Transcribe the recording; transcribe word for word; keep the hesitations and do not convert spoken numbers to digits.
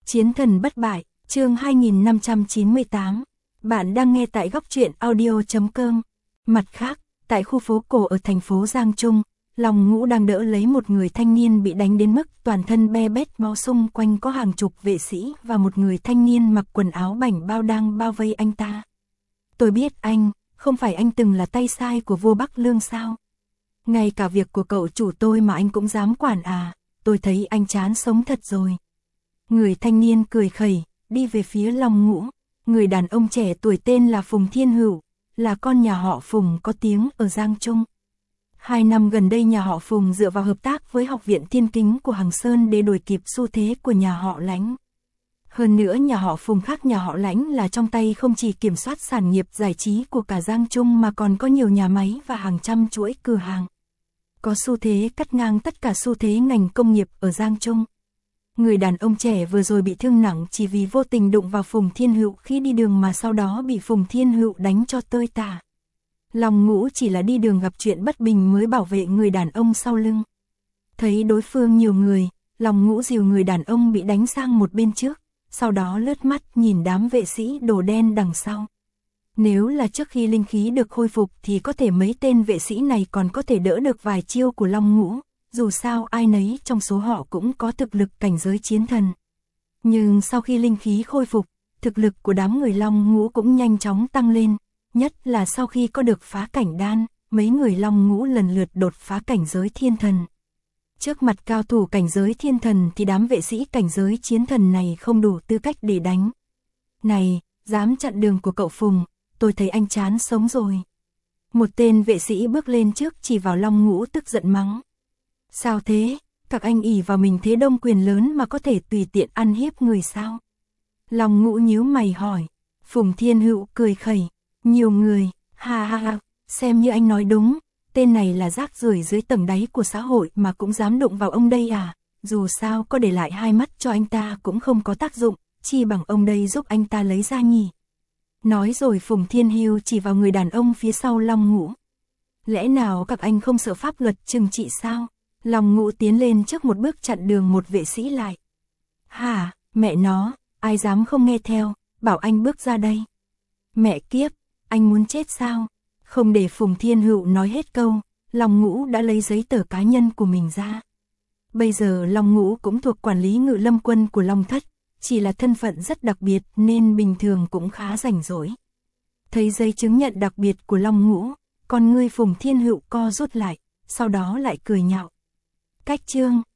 Chiến thần bất bại, chương hai nghìn năm trăm chín mươi tám. Bạn đang nghe tại góc truyện audio chấm com. Mặt khác, tại khu phố cổ ở thành phố Giang Trung, Long Ngũ đang đỡ lấy một người thanh niên bị đánh đến mức toàn thân be bét máu, xung quanh có hàng chục vệ sĩ và một người thanh niên mặc quần áo bảnh bao đang bao vây anh ta. Tôi biết anh, không phải anh từng là tay sai của vua Bắc Lương sao? Ngay cả việc của cậu chủ tôi mà anh cũng dám quản à, tôi thấy anh chán sống thật rồi. Người thanh niên cười khẩy, đi về phía Long Ngũ. Người đàn ông trẻ tuổi tên là Phùng Thiên Hữu, là con nhà họ Phùng có tiếng ở Giang Trung. Hai năm gần đây nhà họ Phùng dựa vào hợp tác với Học viện Thiên Kính của Hằng Sơn để đuổi kịp xu thế của nhà họ Lãnh. Hơn nữa nhà họ Phùng khác nhà họ Lãnh là trong tay không chỉ kiểm soát sản nghiệp giải trí của cả Giang Trung mà còn có nhiều nhà máy và hàng trăm chuỗi cửa hàng. Có xu thế cắt ngang tất cả xu thế ngành công nghiệp ở Giang Trung. Người đàn ông trẻ vừa rồi bị thương nặng chỉ vì vô tình đụng vào Phùng Thiên Hữu khi đi đường mà sau đó bị Phùng Thiên Hữu đánh cho tơi tả. Long Ngũ chỉ là đi đường gặp chuyện bất bình mới bảo vệ người đàn ông sau lưng. Thấy đối phương nhiều người, Long Ngũ dìu người đàn ông bị đánh sang một bên trước, sau đó lướt mắt nhìn đám vệ sĩ đồ đen đằng sau. Nếu là trước khi linh khí được khôi phục thì có thể mấy tên vệ sĩ này còn có thể đỡ được vài chiêu của Long Ngũ, dù sao ai nấy trong số họ cũng có thực lực cảnh giới chiến thần. Nhưng sau khi linh khí khôi phục, thực lực của đám người Long Ngũ cũng nhanh chóng tăng lên, nhất là sau khi có được phá cảnh đan, mấy người Long Ngũ lần lượt đột phá cảnh giới thiên thần. Trước mặt cao thủ cảnh giới thiên thần thì đám vệ sĩ cảnh giới chiến thần này không đủ tư cách để đánh. Này, dám chặn đường của cậu Phùng, tôi thấy anh chán sống rồi. Một tên vệ sĩ bước lên trước chỉ vào Long Ngũ tức giận mắng. Sao thế, các anh ỷ vào mình thế đông quyền lớn mà có thể tùy tiện ăn hiếp người sao? Long Ngũ nhíu mày hỏi. Phùng Thiên Hữu cười khẩy. Nhiều người, ha ha ha, xem như anh nói đúng, tên này là rác rưởi dưới tầng đáy của xã hội mà cũng dám đụng vào ông đây à? Dù sao có để lại hai mắt cho anh ta cũng không có tác dụng, chi bằng ông đây giúp anh ta lấy ra nhỉ. Nói rồi Phùng Thiên Hữu chỉ vào người đàn ông phía sau Long Ngũ. Lẽ nào các anh không sợ pháp luật trừng trị sao? Long Ngũ tiến lên trước một bước chặn đường một vệ sĩ lại. Hả, mẹ nó, ai dám không nghe theo, bảo anh bước ra đây. Mẹ kiếp, anh muốn chết sao? Không để Phùng Thiên Hữu nói hết câu, Long Ngũ đã lấy giấy tờ cá nhân của mình ra. Bây giờ Long Ngũ cũng thuộc quản lý ngự lâm quân của Long Thất, chỉ là thân phận rất đặc biệt nên bình thường cũng khá rảnh rỗi. Thấy giấy chứng nhận đặc biệt của Long Ngũ, con ngươi Phùng Thiên Hữu co rút lại, sau đó lại cười nhạo. Cách chương